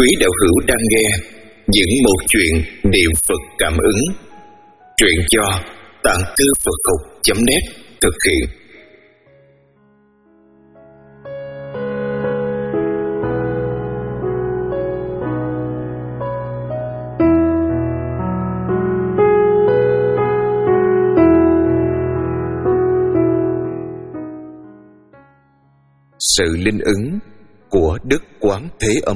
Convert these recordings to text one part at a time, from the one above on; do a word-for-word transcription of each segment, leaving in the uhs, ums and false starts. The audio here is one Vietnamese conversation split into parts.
Quý đạo hữu đang nghe những một chuyện niệm Phật cảm ứng. Truyện do Tạng Thư Phật Học chấm net thực hiện. Sự linh ứng của Đức Quán Thế Âm.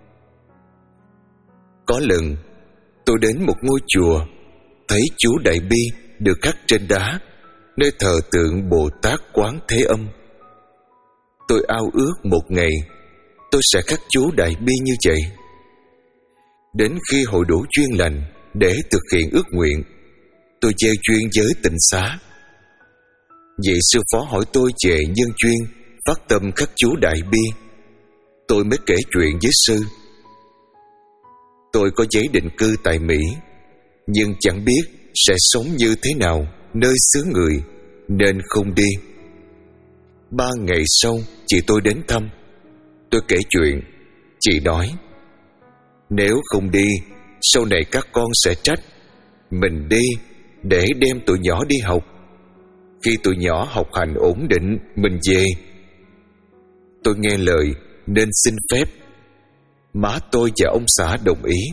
Có lần tôi đến một ngôi chùa, thấy chú Đại Bi được khắc trên đá, nơi thờ tượng Bồ Tát Quán Thế Âm. Tôi ao ước một ngày tôi sẽ khắc chú Đại Bi như vậy. Đến khi hội đủ duyên lành để thực hiện ước nguyện, tôi gieo duyên với tịnh xá. Vị sư phó hỏi tôi về nhân duyên phát tâm khắc chú Đại Bi. Tôi mới kể chuyện với sư. Tôi có giấy định cư tại Mỹ, nhưng chẳng biết sẽ sống như thế nào nơi xứ người, nên không đi. Ba ngày sau, chị tôi đến thăm. Tôi kể chuyện. Chị nói, nếu không đi, sau này các con sẽ trách. Mình đi để đem tụi nhỏ đi học. Khi tụi nhỏ học hành ổn định, mình về. Tôi nghe lời nên xin phép. Má tôi và ông xã đồng ý.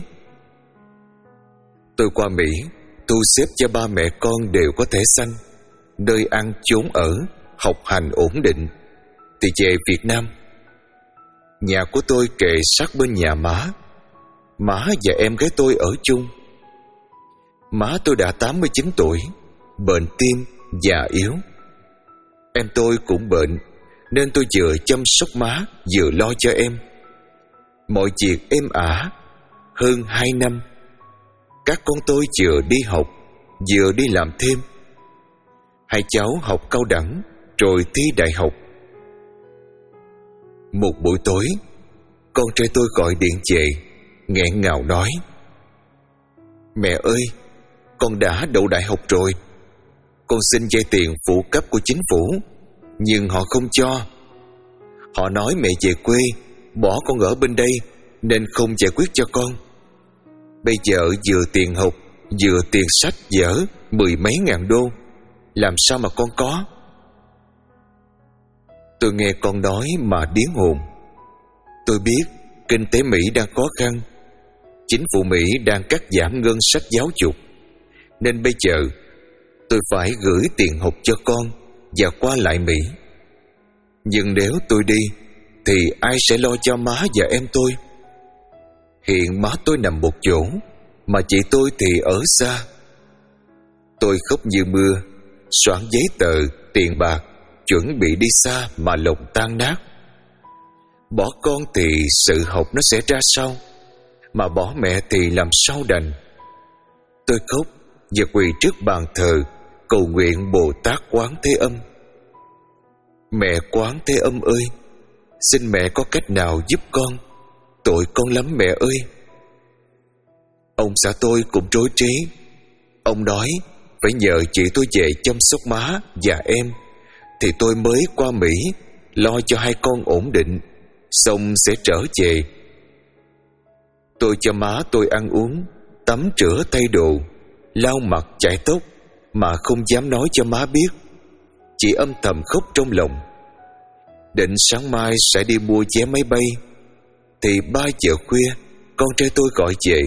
Tôi qua Mỹ, thu xếp cho ba mẹ con đều có thể sanh, nơi ăn chốn ở, học hành ổn định, thì về Việt Nam. Nhà của tôi kề sát bên nhà má. Má và em gái tôi ở chung. Má tôi đã tám mươi chín tuổi, bệnh tim, già yếu. Em tôi cũng bệnh, nên tôi vừa chăm sóc má, vừa lo cho em. Mọi việc êm ả. Hơn hai năm, các con tôi vừa đi học, vừa đi làm thêm. Hai cháu học cao đẳng, rồi thi đại học. Một buổi tối, con trai tôi gọi điện về, nghẹn ngào nói, mẹ ơi, con đã đậu đại học rồi. Con xin vay tiền phụ cấp của chính phủ, nhưng họ không cho. Họ nói mẹ về quê, bỏ con ở bên đây, nên không giải quyết cho con. Bây giờ vừa tiền học, vừa tiền sách vở, mười mấy ngàn đô, làm sao mà con có? Tôi nghe con nói mà điếng hồn. Tôi biết kinh tế Mỹ đang khó khăn, chính phủ Mỹ đang cắt giảm ngân sách giáo dục, nên bây giờ tôi phải gửi tiền học cho con và qua lại Mỹ. Nhưng nếu tôi đi, thì ai sẽ lo cho má và em tôi? Hiện má tôi nằm một chỗ, mà chị tôi thì ở xa. Tôi khóc như mưa, soạn giấy tờ, tiền bạc, chuẩn bị đi xa mà lòng tan nát. Bỏ con thì sự học nó sẽ ra sao, mà bỏ mẹ thì làm sao đành. Tôi khóc và quỳ trước bàn thờ, cầu nguyện Bồ Tát Quán Thế Âm. Mẹ Quán Thế Âm ơi, xin mẹ có cách nào giúp con, tội con lắm mẹ ơi. Ông xã tôi cũng rối trí. Ông nói phải nhờ chị tôi về chăm sóc má và em, thì tôi mới qua Mỹ, lo cho hai con ổn định, xong sẽ trở về. Tôi cho má tôi ăn uống, tắm rửa thay đồ, lau mặt chải tóc, mà không dám nói cho má biết. Chỉ âm thầm khóc trong lòng. Định sáng mai sẽ đi mua vé máy bay, thì ba giờ khuya con trai tôi gọi về.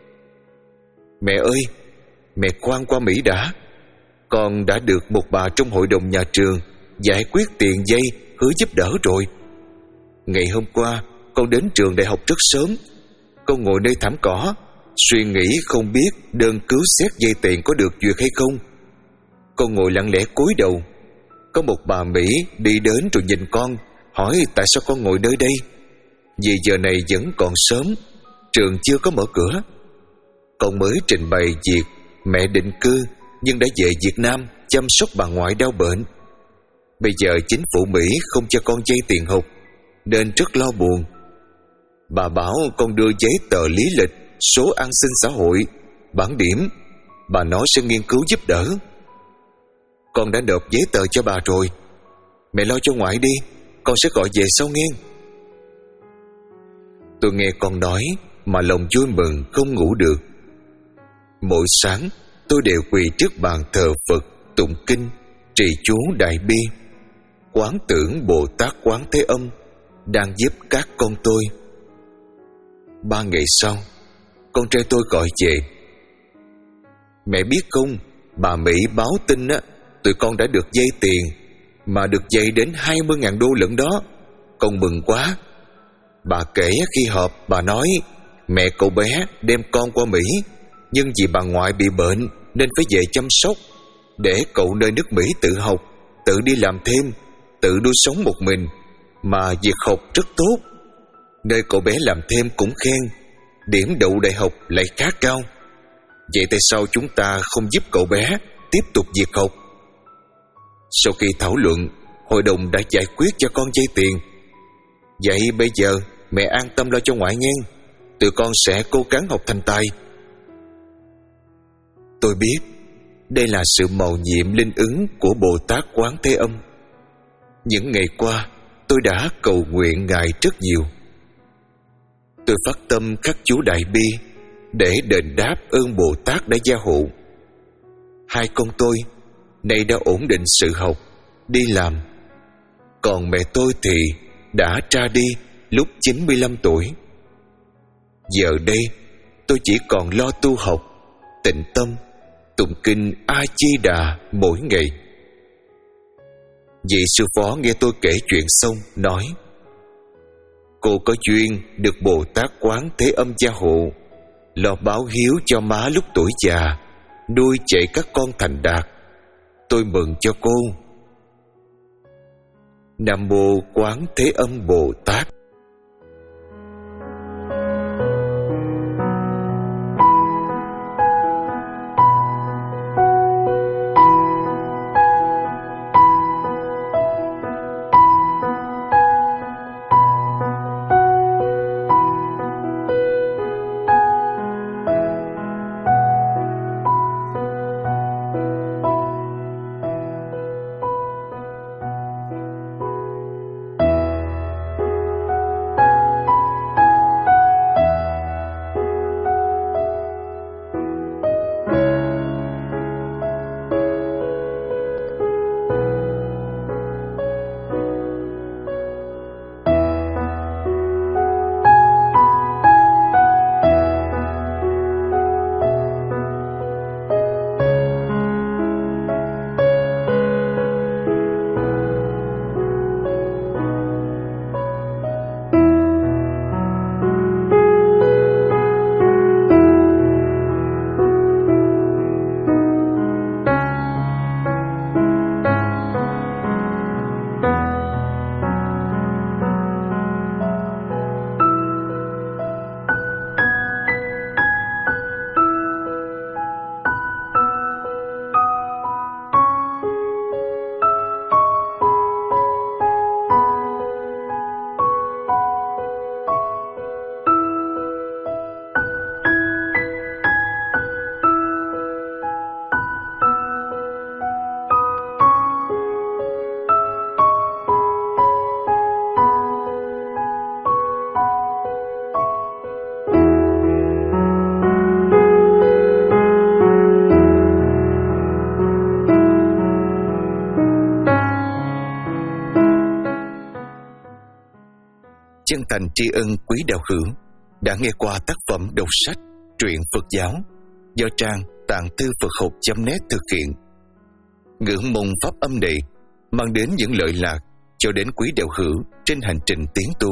Mẹ ơi, mẹ khoan qua Mỹ đã. Con đã được một bà trong hội đồng nhà trường giải quyết tiền dây hứa giúp đỡ rồi. Ngày hôm qua con đến trường đại học rất sớm. Con ngồi nơi thảm cỏ, suy nghĩ không biết đơn cứu xét dây tiền có được duyệt hay không. Con ngồi lặng lẽ cúi đầu. Có một bà Mỹ đi đến rồi nhìn con, hỏi tại sao con ngồi nơi đây. Vì giờ này vẫn còn sớm, trường chưa có mở cửa. Con mới trình bày việc mẹ định cư nhưng đã về Việt Nam chăm sóc bà ngoại đau bệnh. Bây giờ chính phủ Mỹ không cho con vay tiền học, nên rất lo buồn. Bà bảo con đưa giấy tờ lý lịch, số an sinh xã hội, bảng điểm. Bà nói sẽ nghiên cứu giúp đỡ. Con đã nộp giấy tờ cho bà rồi. Mẹ lo cho ngoại đi, con sẽ gọi về sau nghe. Tôi nghe con nói mà lòng vui mừng không ngủ được. Mỗi sáng tôi đều quỳ trước bàn thờ Phật, tụng kinh, trì chú Đại Bi, quán tưởng Bồ Tát Quán Thế Âm đang giúp các con tôi. Ba ngày sau, con trai tôi gọi về: "Mẹ biết không, bà Mỹ báo tin á, tụi con đã được vay tiền, mà được vay đến hai mươi ngàn đô lận đó. Con mừng quá." Bà kể khi họp, bà nói mẹ cậu bé đem con qua Mỹ, nhưng vì bà ngoại bị bệnh nên phải về chăm sóc, để cậu nơi nước Mỹ tự học, tự đi làm thêm, tự nuôi sống một mình, mà việc học rất tốt. Nơi cậu bé làm thêm cũng khen, điểm đậu đại học lại khá cao. Vậy tại sao chúng ta không giúp cậu bé tiếp tục việc học? Sau khi thảo luận, hội đồng đã giải quyết cho con vay tiền. Vậy bây giờ mẹ an tâm lo cho ngoại nghe, tụi con sẽ cố gắng học thành tài. Tôi biết đây là sự mầu nhiệm linh ứng của Bồ Tát Quán Thế Âm. Những ngày qua tôi đã cầu nguyện Ngài rất nhiều. Tôi phát tâm khắc chú Đại Bi để đền đáp ơn Bồ Tát đã gia hộ. Hai con tôi nay đã ổn định sự học, đi làm. Còn mẹ tôi thì đã ra đi lúc chín mươi lăm tuổi. Giờ đây tôi chỉ còn lo tu học, tịnh tâm, tụng kinh A Di Đà mỗi ngày. Vị sư phó nghe tôi kể chuyện xong nói: "Cô có duyên được Bồ Tát Quán Thế Âm gia hộ, lo báo hiếu cho má lúc tuổi già, nuôi dạy các con thành đạt. Tôi mừng cho cô." Nam Mô Quán Thế Âm Bồ Tát. Chân thành tri ân quý đạo hữu đã nghe qua tác phẩm đọc sách Truyện Phật Giáo do trang tạng thư Phật học chấm net thực hiện. Ngưỡng mong pháp âm này mang đến những lợi lạc cho đến quý đạo hữu trên hành trình tiến tu.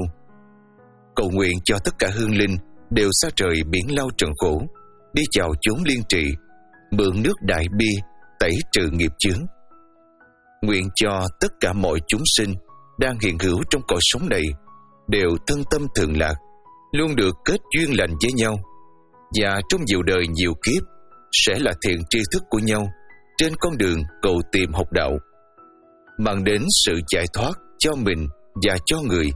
Cầu nguyện cho tất cả hương linh đều xa trời biển lao trần khổ, đi vào chốn liên trị, mượn nước Đại Bi tẩy trừ nghiệp chướng. Nguyện cho tất cả mọi chúng sinh đang hiện hữu trong cõi sống này đều thân tâm thường lạc, luôn được kết duyên lành với nhau, và trong nhiều đời nhiều kiếp sẽ là thiện tri thức của nhau trên con đường cầu tìm học đạo, mang đến sự giải thoát cho mình và cho người.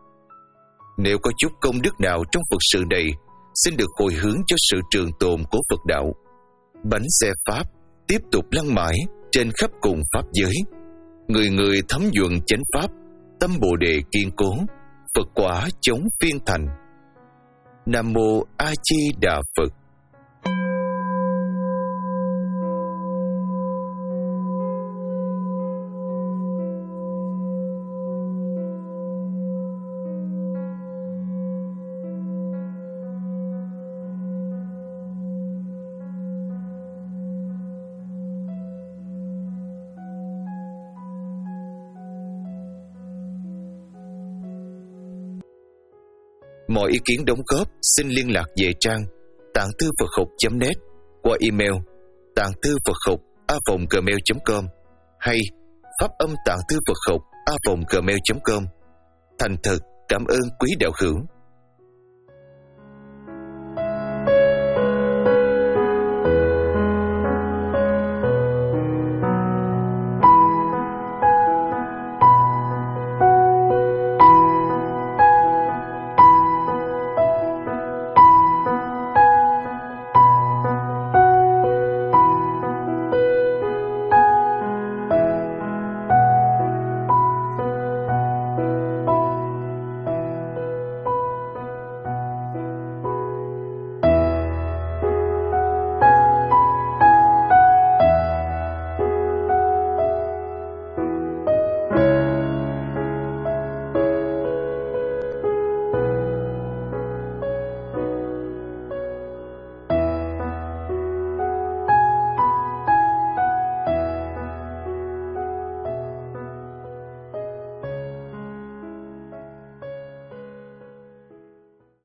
Nếu có chút công đức nào trong Phật sự này, xin được hồi hướng cho sự trường tồn của Phật đạo. Bánh xe Pháp tiếp tục lăn mãi trên khắp cùng Pháp giới, người người thấm nhuận chánh Pháp, tâm Bồ Đề kiên cố, Phật quả chống phiên thành. Nam Mô A Di Đà Phật. Mọi ý kiến đóng góp xin liên lạc về trang tạng thư Phật học chấm net qua email tạng thư Phật học a vòng gmail chấm com hay pháp âm tạng thư Phật học a vòng gmail chấm com. Thành thật cảm ơn quý đạo hữu.